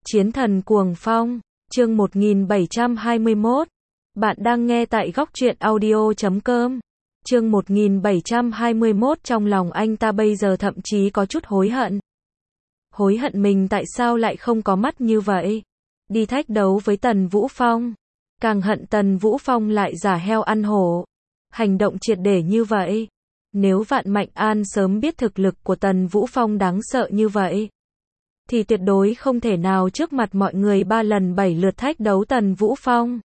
Chiến thần cuồng phong, chương 1721. Bạn đang nghe tại góc truyện audio.com. Chương 1721, trong lòng anh ta bây giờ thậm chí có chút hối hận. Hối hận mình tại sao lại không có mắt như vậy. Đi thách đấu với Tần Vũ Phong. Càng hận Tần Vũ Phong lại giả heo ăn hổ. Hành động triệt để như vậy. Nếu Vạn Mạnh An sớm biết thực lực của Tần Vũ Phong đáng sợ như vậy, thì tuyệt đối không thể nào trước mặt mọi người 3 lần 7 lượt thách đấu Tần Vũ Phong.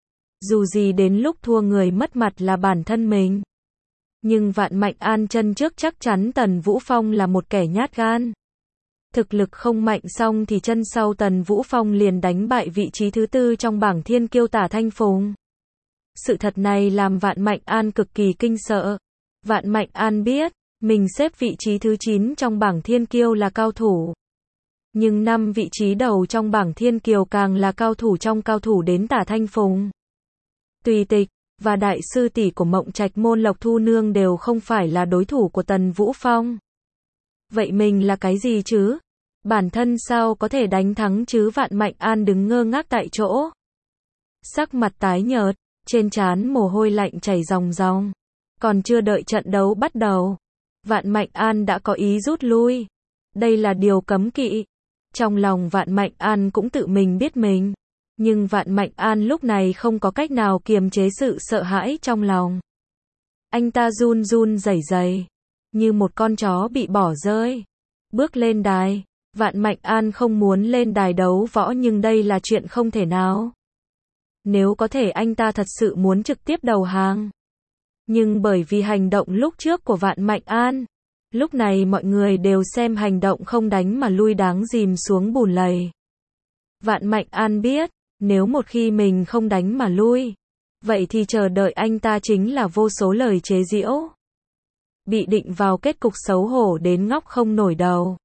Dù gì đến lúc thua người mất mặt là bản thân mình. Nhưng Vạn Mạnh An chân trước chắc chắn Tần Vũ Phong là một kẻ nhát gan. Thực lực không mạnh xong thì chân sau Tần Vũ Phong liền đánh bại vị trí thứ 4 trong bảng thiên kiêu Tả Thanh Phùng. Sự thật này làm Vạn Mạnh An cực kỳ kinh sợ. Vạn Mạnh An biết, mình xếp vị trí thứ 9 trong bảng thiên kiêu là cao thủ. Nhưng 5 vị trí đầu trong bảng thiên kiều càng là cao thủ trong cao thủ đến Tả Thanh Phùng. Tùy Tịch và đại sư tỷ của Mộng Trạch Môn Lộc Thu Nương đều không phải là đối thủ của Tần Vũ Phong. Vậy mình là cái gì chứ? Bản thân sao có thể đánh thắng chứ? Vạn Mạnh An đứng ngơ ngác tại chỗ. Sắc mặt tái nhợt, trên trán mồ hôi lạnh chảy ròng ròng. Còn chưa đợi trận đấu bắt đầu, Vạn Mạnh An đã có ý rút lui. Đây là điều cấm kỵ. Trong lòng Vạn Mạnh An cũng tự mình biết mình. Nhưng Vạn Mạnh An lúc này không có cách nào kiềm chế sự sợ hãi trong lòng. Anh ta run run rẩy rẩy, như một con chó bị bỏ rơi. Bước lên đài. Vạn Mạnh An không muốn lên đài đấu võ nhưng đây là chuyện không thể nào. Nếu có thể anh ta thật sự muốn trực tiếp đầu hàng. Nhưng bởi vì hành động lúc trước của Vạn Mạnh An, lúc này mọi người đều xem hành động không đánh mà lui đáng dìm xuống bùn lầy. Vạn Mạnh An biết, nếu một khi mình không đánh mà lui, vậy thì chờ đợi anh ta chính là vô số lời chế giễu. Bị định vào kết cục xấu hổ đến ngóc không nổi đầu.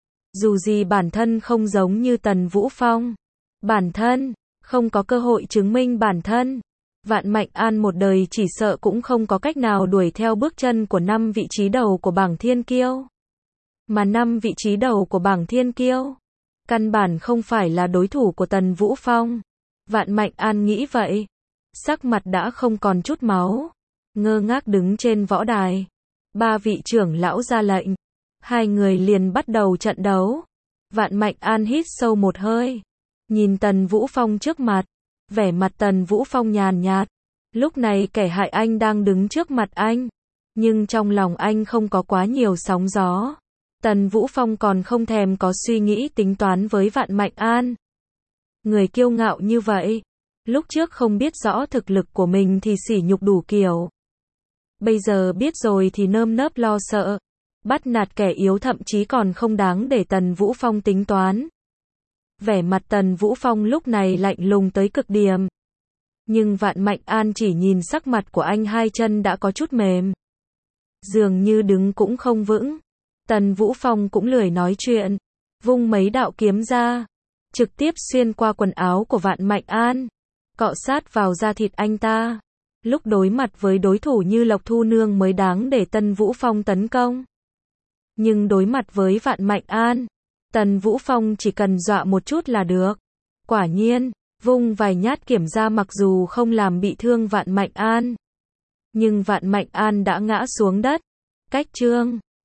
Dù gì bản thân không giống như Tần Vũ Phong. Bản thân không có cơ hội chứng minh bản thân. Vạn Mạnh An một đời chỉ sợ cũng không có cách nào đuổi theo bước chân của 5 vị trí đầu của bảng thiên kiêu. Mà 5 vị trí đầu của bảng thiên kiêu căn bản không phải là đối thủ của Tần Vũ Phong. Vạn Mạnh An nghĩ vậy. Sắc mặt đã không còn chút máu. Ngơ ngác đứng trên võ đài. 3 vị trưởng lão ra lệnh. 2 người liền bắt đầu trận đấu. Vạn Mạnh An hít sâu một hơi. Nhìn Tần Vũ Phong trước mặt. Vẻ mặt Tần Vũ Phong nhàn nhạt. Lúc này kẻ hại anh đang đứng trước mặt anh. Nhưng trong lòng anh không có quá nhiều sóng gió. Tần Vũ Phong còn không thèm có suy nghĩ tính toán với Vạn Mạnh An. Người kiêu ngạo như vậy. Lúc trước không biết rõ thực lực của mình thì sỉ nhục đủ kiểu. Bây giờ biết rồi thì nơm nớp lo sợ. Bắt nạt kẻ yếu thậm chí còn không đáng để Tần Vũ Phong tính toán. Vẻ mặt Tần Vũ Phong lúc này lạnh lùng tới cực điểm. Nhưng Vạn Mạnh An chỉ nhìn sắc mặt của anh, 2 chân đã có chút mềm. Dường như đứng cũng không vững. Tần Vũ Phong cũng lười nói chuyện. Vung mấy đạo kiếm ra. Trực tiếp xuyên qua quần áo của Vạn Mạnh An. Cọ sát vào da thịt anh ta. Lúc đối mặt với đối thủ như Lộc Thu Nương mới đáng để Tần Vũ Phong tấn công. Nhưng đối mặt với Vạn Mạnh An, Tần Vũ Phong chỉ cần dọa một chút là được. Quả nhiên, vung vài nhát kiếm ra mặc dù không làm bị thương Vạn Mạnh An. Nhưng Vạn Mạnh An đã ngã xuống đất. Cách chương